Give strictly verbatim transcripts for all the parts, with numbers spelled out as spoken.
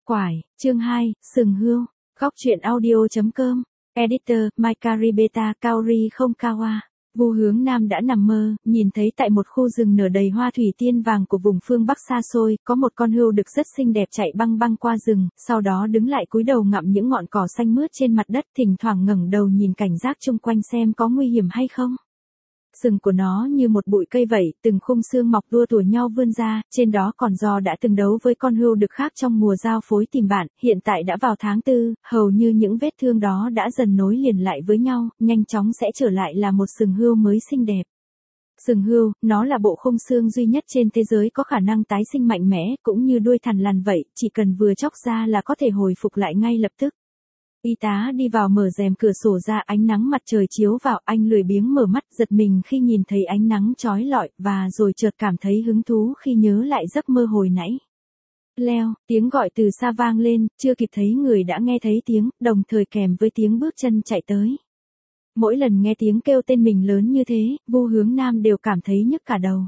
Quải, chương hai, Sừng Hươu, góc truyện audio.com, Editor, Maikari Kaori không Kawa. Vu Hướng Nam đã nằm mơ, nhìn thấy tại một khu rừng nở đầy hoa thủy tiên vàng của vùng phương Bắc xa xôi, có một con hươu đực rất xinh đẹp chạy băng băng qua rừng, sau đó đứng lại cúi đầu ngậm những ngọn cỏ xanh mướt trên mặt đất, thỉnh thoảng ngẩng đầu nhìn cảnh giác chung quanh xem có nguy hiểm hay không. Sừng của nó như một bụi cây vậy, từng khung xương mọc đua tủa nhau vươn ra, trên đó còn do đã từng đấu với con hươu đực khác trong mùa giao phối tìm bạn, hiện tại đã vào tháng tư, hầu như những vết thương đó đã dần nối liền lại với nhau, nhanh chóng sẽ trở lại là một sừng hươu mới xinh đẹp. Sừng hươu, nó là bộ khung xương duy nhất trên thế giới có khả năng tái sinh mạnh mẽ, cũng như đuôi thằn lằn vậy, chỉ cần vừa chóc ra là có thể hồi phục lại ngay lập tức. Y tá đi vào mở rèm cửa sổ ra, ánh nắng mặt trời chiếu vào, anh lười biếng mở mắt, giật mình khi nhìn thấy ánh nắng chói lọi, và rồi chợt cảm thấy hứng thú khi nhớ lại giấc mơ hồi nãy. Leo, tiếng gọi từ xa vang lên, chưa kịp thấy người đã nghe thấy tiếng, đồng thời kèm với tiếng bước chân chạy tới. Mỗi lần nghe tiếng kêu tên mình lớn như thế, Vu Hướng Nam đều cảm thấy nhức cả đầu.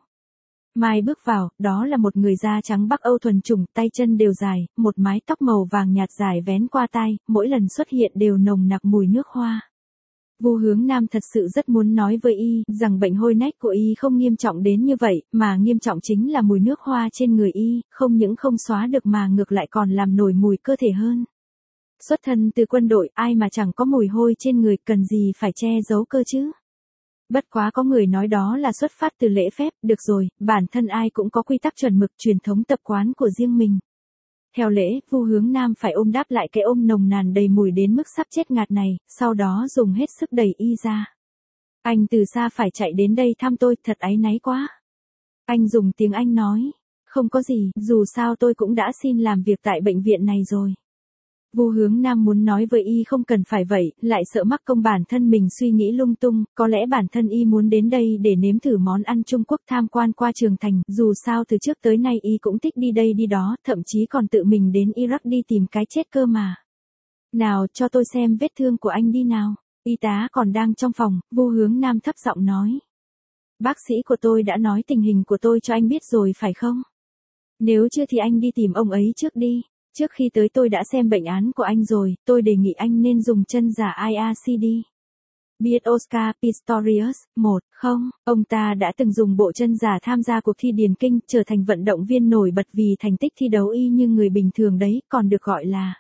Mai bước vào, đó là một người da trắng Bắc Âu thuần chủng, tay chân đều dài, một mái tóc màu vàng nhạt dài vén qua tai, mỗi lần xuất hiện đều nồng nặc mùi nước hoa. Vu Hướng Nam thật sự rất muốn nói với y rằng bệnh hôi nách của y không nghiêm trọng đến như vậy, mà nghiêm trọng chính là mùi nước hoa trên người y, không những không xóa được mà ngược lại còn làm nổi mùi cơ thể hơn. Xuất thân từ quân đội, ai mà chẳng có mùi hôi trên người, cần gì phải che giấu cơ chứ? Bất quá có người nói đó là xuất phát từ lễ phép, được rồi, bản thân ai cũng có quy tắc chuẩn mực, truyền thống tập quán của riêng mình. Theo lễ, Vu Hướng Nam phải ôm đáp lại cái ôm nồng nàn đầy mùi đến mức sắp chết ngạt này, sau đó dùng hết sức đẩy y ra. Anh từ xa phải chạy đến đây thăm tôi, thật áy náy quá. Anh dùng tiếng Anh nói, không có gì, dù sao tôi cũng đã xin làm việc tại bệnh viện này rồi. Vu Hướng Nam muốn nói với y không cần phải vậy, lại sợ mắc công bản thân mình suy nghĩ lung tung, có lẽ bản thân y muốn đến đây để nếm thử món ăn Trung Quốc, tham quan qua Trường Thành, dù sao từ trước tới nay y cũng thích đi đây đi đó, thậm chí còn tự mình đến Iraq đi tìm cái chết cơ mà. Nào, cho tôi xem vết thương của anh đi nào. Y tá còn đang trong phòng, Vu Hướng Nam thấp giọng nói. Bác sĩ của tôi đã nói tình hình của tôi cho anh biết rồi phải không? Nếu chưa thì anh đi tìm ông ấy trước đi. Trước khi tới tôi đã xem bệnh án của anh rồi, tôi đề nghị anh nên dùng chân giả i a xê đi. Biết Oscar Pistorius, một, không, ông ta đã từng dùng bộ chân giả tham gia cuộc thi điền kinh, trở thành vận động viên nổi bật vì thành tích thi đấu y như người bình thường đấy, còn được gọi là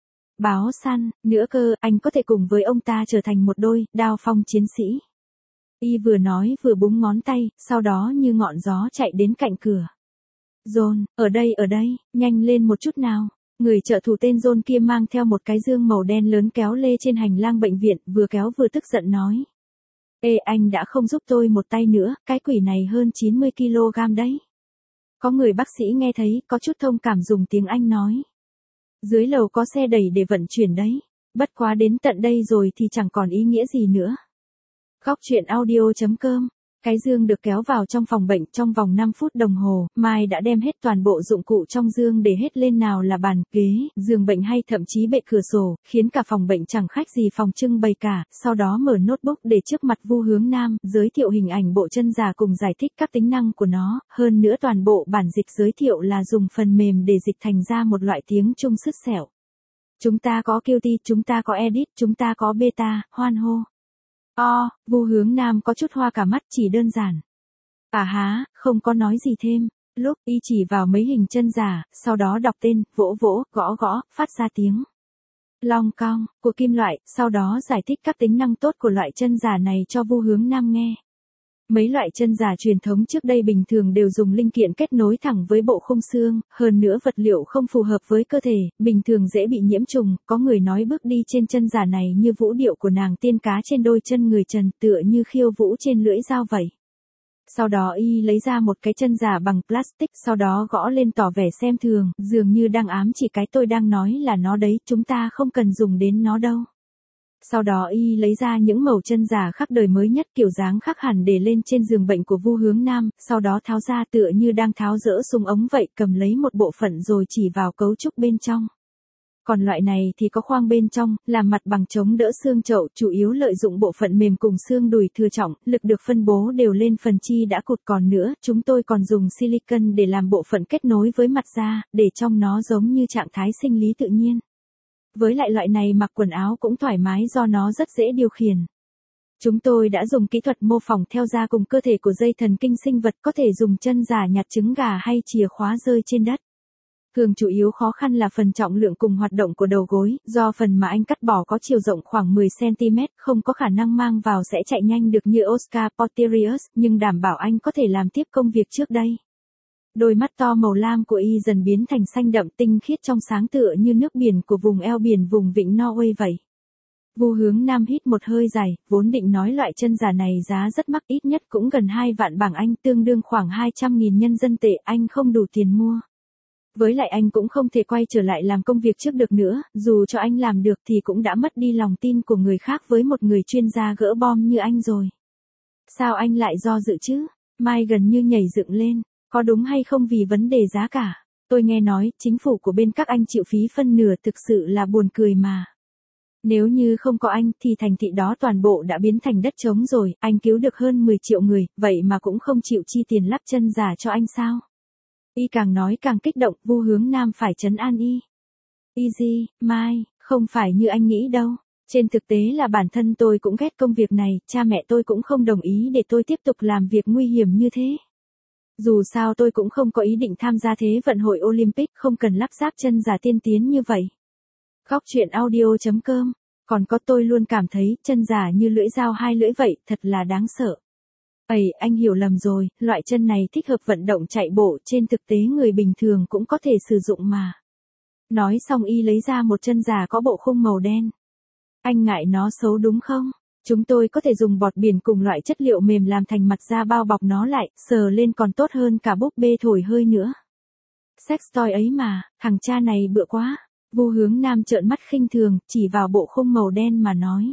báo săn, nữa cơ, anh có thể cùng với ông ta trở thành một đôi, đao phong chiến sĩ. Y vừa nói vừa búng ngón tay, sau đó như ngọn gió chạy đến cạnh cửa. John, ở đây ở đây, nhanh lên một chút nào. Người trợ thủ tên John kia mang theo một cái dương màu đen lớn kéo lê trên hành lang bệnh viện, vừa kéo vừa tức giận nói. Ê, anh đã không giúp tôi một tay nữa, cái quỷ này hơn chín mươi ki lô gam đấy. Có người bác sĩ nghe thấy, có chút thông cảm dùng tiếng Anh nói. Dưới lầu có xe đẩy để vận chuyển đấy, bất quá đến tận đây rồi thì chẳng còn ý nghĩa gì nữa. Góc truyện audio.com. Cái dương được kéo vào trong phòng bệnh trong vòng năm phút đồng hồ, Mai đã đem hết toàn bộ dụng cụ trong dương để hết lên, nào là bàn, ghế, giường bệnh hay thậm chí bệ cửa sổ, khiến cả phòng bệnh chẳng khác gì phòng trưng bày cả, sau đó mở notebook để trước mặt Vu Hướng Nam, giới thiệu hình ảnh bộ chân giả cùng giải thích các tính năng của nó, hơn nữa toàn bộ bản dịch giới thiệu là dùng phần mềm để dịch thành ra một loại tiếng Trung sứt sẹo. Chúng ta có quy tê, chúng ta có edit, chúng ta có beta, hoan hô. O, Vu Hướng Nam có chút hoa cả mắt, chỉ đơn giản. À há, không có nói gì thêm. Lúc y chỉ vào mấy hình chân giả, sau đó đọc tên, vỗ vỗ, gõ gõ, phát ra tiếng long cong của kim loại, sau đó giải thích các tính năng tốt của loại chân giả này cho Vu Hướng Nam nghe. Mấy loại chân giả truyền thống trước đây bình thường đều dùng linh kiện kết nối thẳng với bộ khung xương, hơn nữa vật liệu không phù hợp với cơ thể, bình thường dễ bị nhiễm trùng, có người nói bước đi trên chân giả này như vũ điệu của nàng tiên cá trên đôi chân người trần, tựa như khiêu vũ trên lưỡi dao vậy. Sau đó y lấy ra một cái chân giả bằng plastic, sau đó gõ lên tỏ vẻ xem thường, dường như đang ám chỉ cái tôi đang nói là nó đấy, chúng ta không cần dùng đến nó đâu. Sau đó y lấy ra những mẩu chân giả khắc đời mới nhất, kiểu dáng khác hẳn để lên trên giường bệnh của Vu Hướng Nam, sau đó tháo ra tựa như đang tháo dỡ súng ống vậy, cầm lấy một bộ phận rồi chỉ vào cấu trúc bên trong. Còn loại này thì có khoang bên trong, làm mặt bằng chống đỡ xương chậu, chủ yếu lợi dụng bộ phận mềm cùng xương đùi thừa trọng, lực được phân bố đều lên phần chi đã cụt. Còn nữa, chúng tôi còn dùng silicon để làm bộ phận kết nối với mặt da, để trong nó giống như trạng thái sinh lý tự nhiên. Với lại loại này mặc quần áo cũng thoải mái do nó rất dễ điều khiển. Chúng tôi đã dùng kỹ thuật mô phỏng theo da cùng cơ thể của dây thần kinh sinh vật, có thể dùng chân giả nhặt trứng gà hay chìa khóa rơi trên đất. Thường chủ yếu khó khăn là phần trọng lượng cùng hoạt động của đầu gối, do phần mà anh cắt bỏ có chiều rộng khoảng mười xăng-ti-mét, không có khả năng mang vào sẽ chạy nhanh được như Oscar Pistorius, nhưng đảm bảo anh có thể làm tiếp công việc trước đây. Đôi mắt to màu lam của y dần biến thành xanh đậm tinh khiết trong sáng tựa như nước biển của vùng eo biển vùng vịnh Norway vậy. Vu Hướng Nam hít một hơi dài, vốn định nói loại chân giả này giá rất mắc, ít nhất cũng gần hai vạn bảng Anh, tương đương khoảng hai trăm nghìn nhân dân tệ, anh không đủ tiền mua. Với lại anh cũng không thể quay trở lại làm công việc trước được nữa, dù cho anh làm được thì cũng đã mất đi lòng tin của người khác với một người chuyên gia gỡ bom như anh rồi. Sao anh lại do dự chứ? Mai gần như nhảy dựng lên, có đúng hay không vì vấn đề giá cả? Tôi nghe nói, chính phủ của bên các anh chịu phí phân nửa, thực sự là buồn cười mà. Nếu như không có anh thì thành thị đó toàn bộ đã biến thành đất trống rồi, anh cứu được hơn mười triệu người, vậy mà cũng không chịu chi tiền lắp chân giả cho anh sao? Y càng nói càng kích động, Vu Hướng Nam phải trấn an y. Easy, Mai, không phải như anh nghĩ đâu. Trên thực tế là bản thân tôi cũng ghét công việc này, cha mẹ tôi cũng không đồng ý để tôi tiếp tục làm việc nguy hiểm như thế. Dù sao tôi cũng không có ý định tham gia Thế vận hội Olympic, không cần lắp ráp chân giả tiên tiến như vậy. Góc truyện audio chấm com. Còn có, tôi luôn cảm thấy chân giả như lưỡi dao hai lưỡi vậy, thật là đáng sợ. Ây, anh hiểu lầm rồi, loại chân này thích hợp vận động chạy bộ, trên thực tế người bình thường cũng có thể sử dụng mà. Nói xong y lấy ra một chân giả có bộ khung màu đen. Anh ngại nó xấu đúng không? Chúng tôi có thể dùng bọt biển cùng loại chất liệu mềm làm thành mặt da bao bọc nó lại, sờ lên còn tốt hơn cả búp bê thổi hơi nữa. Sex toy ấy mà, thằng cha này bựa quá. Vu Hướng Nam trợn mắt khinh thường, chỉ vào bộ khung màu đen mà nói.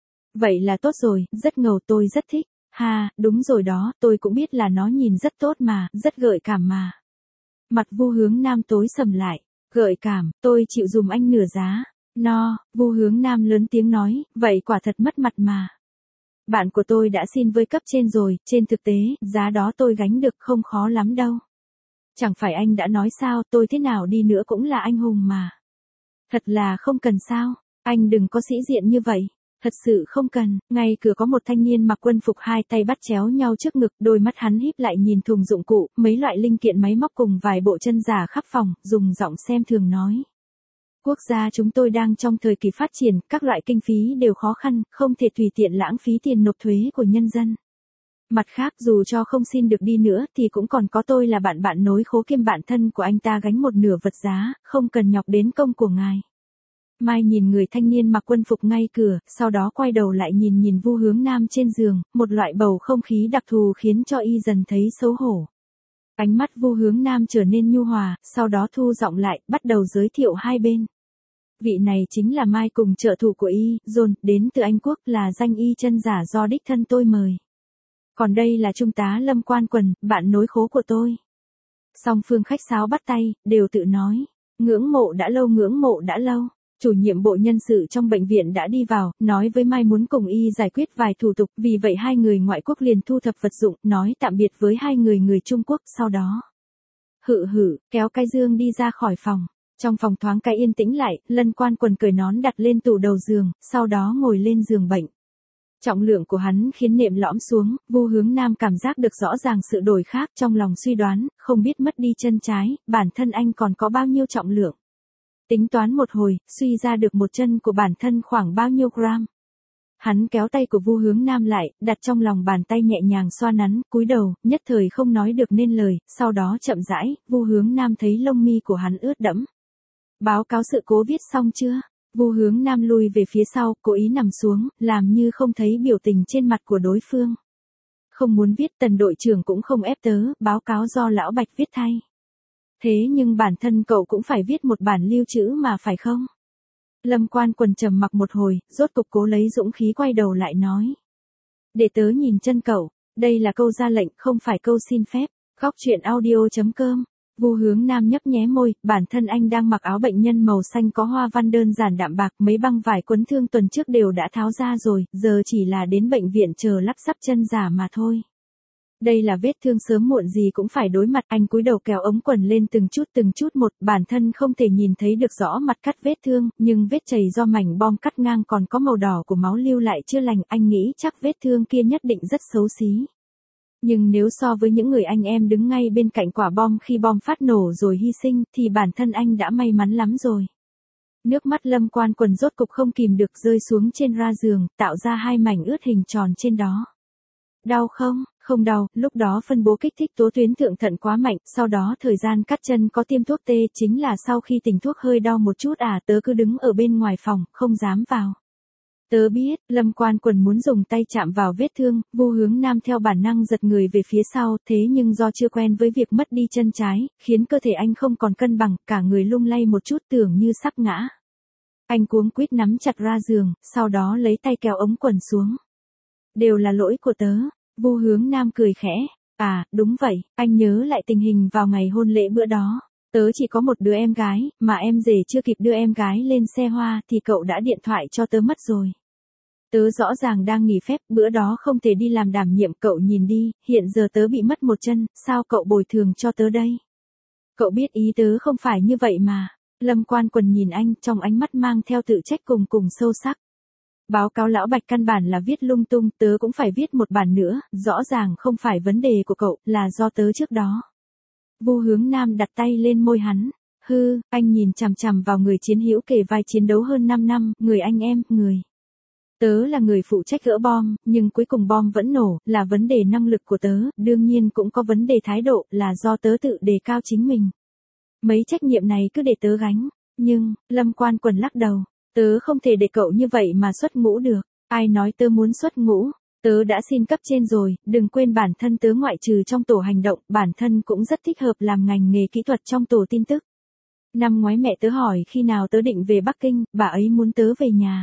Vậy là tốt rồi, rất ngầu, tôi rất thích. Ha, đúng rồi đó, tôi cũng biết là nó nhìn rất tốt mà, rất gợi cảm mà. Mặt Vu Hướng Nam tối sầm lại. Gợi cảm, tôi chịu dùm anh nửa giá. No, Vu Hướng Nam lớn tiếng nói, vậy quả thật mất mặt mà. Bạn của tôi đã xin với cấp trên rồi, trên thực tế, giá đó tôi gánh được, không khó lắm đâu. Chẳng phải anh đã nói sao, tôi thế nào đi nữa cũng là anh hùng mà. Thật là không cần sao, anh đừng có sĩ diện như vậy. Thật sự không cần. Ngay cửa có một thanh niên mặc quân phục, hai tay bắt chéo nhau trước ngực, đôi mắt hắn híp lại nhìn thùng dụng cụ, mấy loại linh kiện máy móc cùng vài bộ chân giả khắp phòng, dùng giọng xem thường nói. Quốc gia chúng tôi đang trong thời kỳ phát triển, các loại kinh phí đều khó khăn, không thể tùy tiện lãng phí tiền nộp thuế của nhân dân. Mặt khác, dù cho không xin được đi nữa thì cũng còn có tôi là bạn bạn nối khố kiêm bạn thân của anh ta gánh một nửa vật giá, không cần nhọc đến công của ngài. Mai nhìn người thanh niên mặc quân phục ngay cửa, sau đó quay đầu lại nhìn nhìn Vu Hướng Nam trên giường, một loại bầu không khí đặc thù khiến cho y dần thấy xấu hổ. Ánh mắt Vu Hướng Nam trở nên nhu hòa, sau đó thu giọng lại, bắt đầu giới thiệu hai bên. Vị này chính là Mai cùng trợ thủ của y, John, đến từ Anh Quốc, là danh y chân giả do đích thân tôi mời. Còn đây là Trung tá Lâm Quan Quần, bạn nối khố của tôi. Song phương khách sáo bắt tay, đều tự nói. Ngưỡng mộ đã lâu, ngưỡng mộ đã lâu. Chủ nhiệm bộ nhân sự trong bệnh viện đã đi vào, nói với Mai muốn cùng y giải quyết vài thủ tục, vì vậy hai người ngoại quốc liền thu thập vật dụng, nói tạm biệt với hai người người Trung Quốc, sau đó. Hự hự, kéo cái dương đi ra khỏi phòng. Trong phòng thoáng cái yên tĩnh lại, Lân Quan Quần cởi nón đặt lên tủ đầu giường, sau đó ngồi lên giường bệnh. Trọng lượng của hắn khiến nệm lõm xuống, Vu Hướng Nam cảm giác được rõ ràng sự đổi khác, trong lòng suy đoán, không biết mất đi chân trái, bản thân anh còn có bao nhiêu trọng lượng. Tính toán một hồi, suy ra được một chân của bản thân khoảng bao nhiêu gram. Hắn kéo tay của Vu Hướng Nam lại, đặt trong lòng bàn tay nhẹ nhàng xoa nắn, cúi đầu, nhất thời không nói được nên lời, sau đó chậm rãi, Vu Hướng Nam thấy lông mi của hắn ướt đẫm. Báo cáo sự cố viết xong chưa? Vu Hướng Nam lùi về phía sau, cố ý nằm xuống, làm như không thấy biểu tình trên mặt của đối phương. Không muốn viết, Tần đội trưởng cũng không ép tớ, báo cáo do lão Bạch viết thay. Thế nhưng bản thân cậu cũng phải viết một bản lưu trữ mà phải không? Lâm Quan Quần trầm mặc một hồi, rốt cục cố lấy dũng khí quay đầu lại nói. Để tớ nhìn chân cậu, đây là câu ra lệnh, không phải câu xin phép. Góc truyện audio chấm com Vu Hướng Nam nhấp nhé môi, bản thân anh đang mặc áo bệnh nhân màu xanh có hoa văn đơn giản đạm bạc, mấy băng vải quấn thương tuần trước đều đã tháo ra rồi, giờ chỉ là đến bệnh viện chờ lắp ráp chân giả mà thôi. Đây là vết thương sớm muộn gì cũng phải đối mặt, anh cúi đầu kéo ống quần lên từng chút từng chút một, bản thân không thể nhìn thấy được rõ mặt cắt vết thương, nhưng vết chảy do mảnh bom cắt ngang còn có màu đỏ của máu lưu lại chưa lành, anh nghĩ chắc vết thương kia nhất định rất xấu xí. Nhưng nếu so với những người anh em đứng ngay bên cạnh quả bom khi bom phát nổ rồi hy sinh, thì bản thân anh đã may mắn lắm rồi. Nước mắt Lâm Quan Quần rốt cục không kìm được rơi xuống trên ra giường, tạo ra hai mảnh ướt hình tròn trên đó. Đau không? Không đau, lúc đó phân bố kích thích tố tuyến thượng thận quá mạnh, sau đó thời gian cắt chân có tiêm thuốc tê, chính là sau khi tỉnh thuốc hơi đau một chút à, tớ cứ đứng ở bên ngoài phòng, không dám vào. Tớ biết, Lâm Quan Quần muốn dùng tay chạm vào vết thương, Vu Hướng Nam theo bản năng giật người về phía sau, thế nhưng do chưa quen với việc mất đi chân trái, khiến cơ thể anh không còn cân bằng, cả người lung lay một chút tưởng như sắp ngã. Anh cuống quýt nắm chặt ra giường, sau đó lấy tay kéo ống quần xuống. Đều là lỗi của tớ. Vu Hướng Nam cười khẽ, à, đúng vậy, anh nhớ lại tình hình vào ngày hôn lễ bữa đó. Tớ chỉ có một đứa em gái, mà em rể chưa kịp đưa em gái lên xe hoa thì cậu đã điện thoại cho tớ mất rồi. Tớ rõ ràng đang nghỉ phép, bữa đó không thể đi làm đảm nhiệm, cậu nhìn đi, hiện giờ tớ bị mất một chân, sao cậu bồi thường cho tớ đây? Cậu biết ý tớ không phải như vậy mà. Lâm Quan Quần nhìn anh, trong ánh mắt mang theo tự trách cùng cùng sâu sắc. Báo cáo lão Bạch căn bản là viết lung tung, tớ cũng phải viết một bản nữa, rõ ràng không phải vấn đề của cậu, là do tớ trước đó. Vu Hướng Nam đặt tay lên môi hắn, hư, anh nhìn chằm chằm vào người chiến hữu kề vai chiến đấu hơn năm năm, người anh em, người. Tớ là người phụ trách gỡ bom, nhưng cuối cùng bom vẫn nổ, là vấn đề năng lực của tớ, đương nhiên cũng có vấn đề thái độ, là do tớ tự đề cao chính mình. Mấy trách nhiệm này cứ để tớ gánh, nhưng, Lâm Quan Quần lắc đầu. Tớ không thể để cậu như vậy mà xuất ngũ được. Ai nói tớ muốn xuất ngũ? Tớ đã xin cấp trên rồi, đừng quên bản thân tớ ngoại trừ trong tổ hành động, bản thân cũng rất thích hợp làm ngành nghề kỹ thuật trong tổ tin tức. Năm ngoái mẹ tớ hỏi khi nào tớ định về Bắc Kinh, bà ấy muốn tớ về nhà.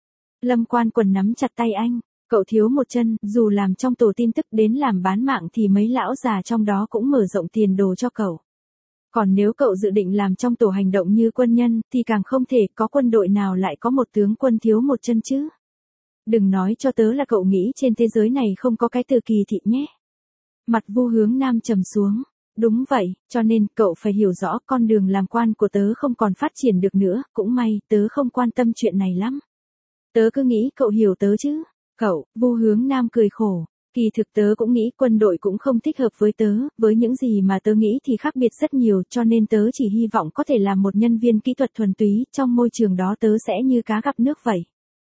Lâm Quan Quần nắm chặt tay anh, cậu thiếu một chân, dù làm trong tổ tin tức đến làm bán mạng thì mấy lão già trong đó cũng mở rộng tiền đồ cho cậu. Còn nếu cậu dự định làm trong tổ hành động như quân nhân, thì càng không thể, có quân đội nào lại có một tướng quân thiếu một chân chứ. Đừng nói cho tớ là cậu nghĩ trên thế giới này không có cái từ kỳ thị nhé. Mặt Vu Hướng Nam trầm xuống. Đúng vậy, cho nên cậu phải hiểu rõ con đường làm quan của tớ không còn phát triển được nữa, cũng may, tớ không quan tâm chuyện này lắm. Tớ cứ nghĩ cậu hiểu tớ chứ. Cậu, Vu Hướng Nam cười khổ. Kỳ thực tớ cũng nghĩ quân đội cũng không thích hợp với tớ, với những gì mà tớ nghĩ thì khác biệt rất nhiều, cho nên tớ chỉ hy vọng có thể làm một nhân viên kỹ thuật thuần túy, trong môi trường đó tớ sẽ như cá gặp nước vậy.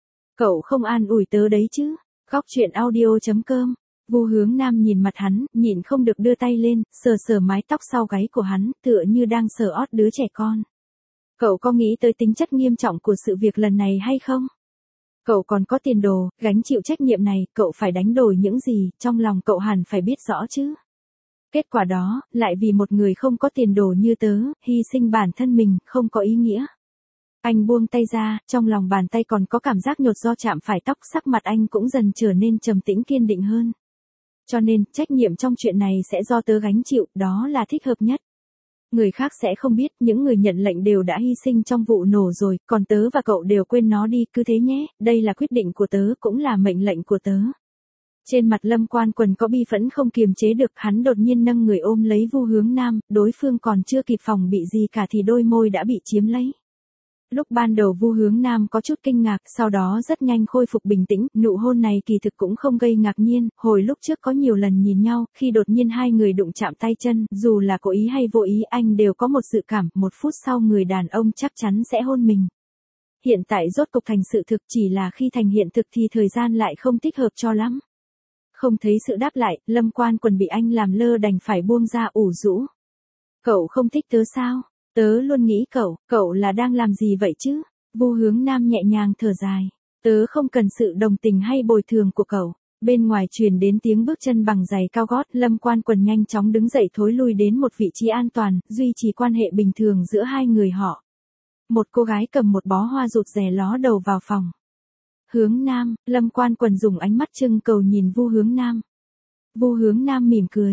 Cậu không an ủi tớ đấy chứ? Góc truyện audio chấm com. Vu Hướng Nam nhìn mặt hắn, nhịn không được đưa tay lên, sờ sờ mái tóc sau gáy của hắn, tựa như đang sờ ót đứa trẻ con. Cậu có nghĩ tới tính chất nghiêm trọng của sự việc lần này hay không? Cậu còn có tiền đồ, gánh chịu trách nhiệm này, cậu phải đánh đổi những gì, trong lòng cậu hẳn phải biết rõ chứ. Kết quả đó, lại vì một người không có tiền đồ như tớ, hy sinh bản thân mình, không có ý nghĩa. Anh buông tay ra, trong lòng bàn tay còn có cảm giác nhột do chạm phải tóc, sắc mặt anh cũng dần trở nên trầm tĩnh kiên định hơn. Cho nên, trách nhiệm trong chuyện này sẽ do tớ gánh chịu, đó là thích hợp nhất. Người khác sẽ không biết, những người nhận lệnh đều đã hy sinh trong vụ nổ rồi, còn tớ và cậu đều quên nó đi, cứ thế nhé, đây là quyết định của tớ, cũng là mệnh lệnh của tớ. Trên mặt Lâm Quan Quần có bi phẫn không kiềm chế được, hắn đột nhiên nâng người ôm lấy Vu Hướng Nam, đối phương còn chưa kịp phòng bị gì cả thì đôi môi đã bị chiếm lấy. Lúc ban đầu Vu Hướng Nam có chút kinh ngạc, sau đó rất nhanh khôi phục bình tĩnh, nụ hôn này kỳ thực cũng không gây ngạc nhiên, hồi lúc trước có nhiều lần nhìn nhau, khi đột nhiên hai người đụng chạm tay chân, dù là cố ý hay vô ý anh đều có một dự cảm, một phút sau người đàn ông chắc chắn sẽ hôn mình. Hiện tại rốt cục thành sự thực, chỉ là khi thành hiện thực thì thời gian lại không thích hợp cho lắm. Không thấy sự đáp lại, Lâm Quan Quần bị anh làm lơ đành phải buông ra ủ rũ. Cậu không thích tớ sao? Tớ luôn nghĩ cậu, cậu là đang làm gì vậy chứ? Vu Hướng Nam nhẹ nhàng thở dài. Tớ không cần sự đồng tình hay bồi thường của cậu. Bên ngoài truyền đến tiếng bước chân bằng giày cao gót, Lâm Quan Quần nhanh chóng đứng dậy thối lui đến một vị trí an toàn, duy trì quan hệ bình thường giữa hai người họ. Một cô gái cầm một bó hoa rụt rè ló đầu vào phòng. Hướng Nam, Lâm Quan Quần dùng ánh mắt trưng cầu nhìn Vu Hướng Nam. Vu Hướng Nam mỉm cười.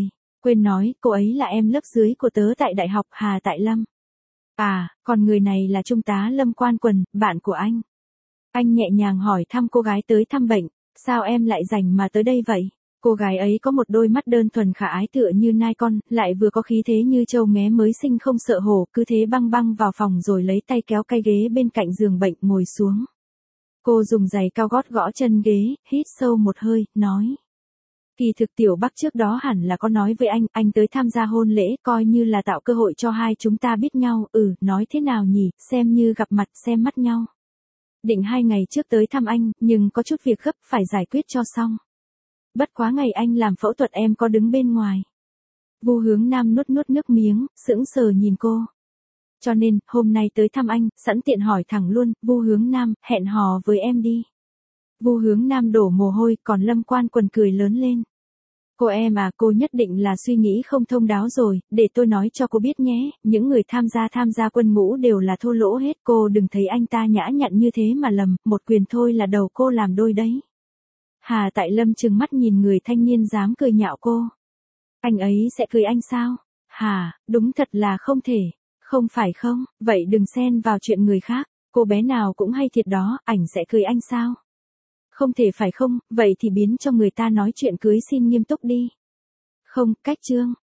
Quên nói, cô ấy là em lớp dưới của tớ tại đại học Hà Tại Lâm. À, còn người này là Trung tá Lâm Quan Quần, bạn của anh. Anh nhẹ nhàng hỏi thăm cô gái tới thăm bệnh, sao em lại rảnh mà tới đây vậy? Cô gái ấy có một đôi mắt đơn thuần khả ái tựa như nai con, lại vừa có khí thế như trâu nghé mới sinh không sợ hổ, cứ thế băng băng vào phòng rồi lấy tay kéo cái ghế bên cạnh giường bệnh ngồi xuống. Cô dùng giày cao gót gõ chân ghế, hít sâu một hơi, nói. Kỳ thực Tiểu Bắc trước đó hẳn là có nói với anh, anh tới tham gia hôn lễ, coi như là tạo cơ hội cho hai chúng ta biết nhau, ừ, nói thế nào nhỉ, xem như gặp mặt xem mắt nhau. Định hai ngày trước tới thăm anh, nhưng có chút việc gấp phải giải quyết cho xong. Bất quá ngày anh làm phẫu thuật em có đứng bên ngoài. Vu Hướng Nam nuốt nuốt nước miếng, sững sờ nhìn cô. Cho nên, hôm nay tới thăm anh, sẵn tiện hỏi thẳng luôn, Vu Hướng Nam, hẹn hò với em đi. Vu Hướng Nam đổ mồ hôi, còn Lâm Quan Quần cười lớn lên. Cô em à, cô nhất định là suy nghĩ không thông đáo rồi, để tôi nói cho cô biết nhé, những người tham gia tham gia quân ngũ đều là thô lỗ hết, cô đừng thấy anh ta nhã nhặn như thế mà lầm, một quyền thôi là đầu cô làm đôi đấy. Hà Tại Lâm trừng mắt nhìn người thanh niên dám cười nhạo cô. Anh ấy sẽ cười anh sao? Hà, đúng thật là không thể. Không phải không, vậy đừng xen vào chuyện người khác, cô bé nào cũng hay thiệt đó, ảnh sẽ cười anh sao? Không thể phải không, vậy thì biến cho người ta nói chuyện cưới xin nghiêm túc đi. Không, cách chương.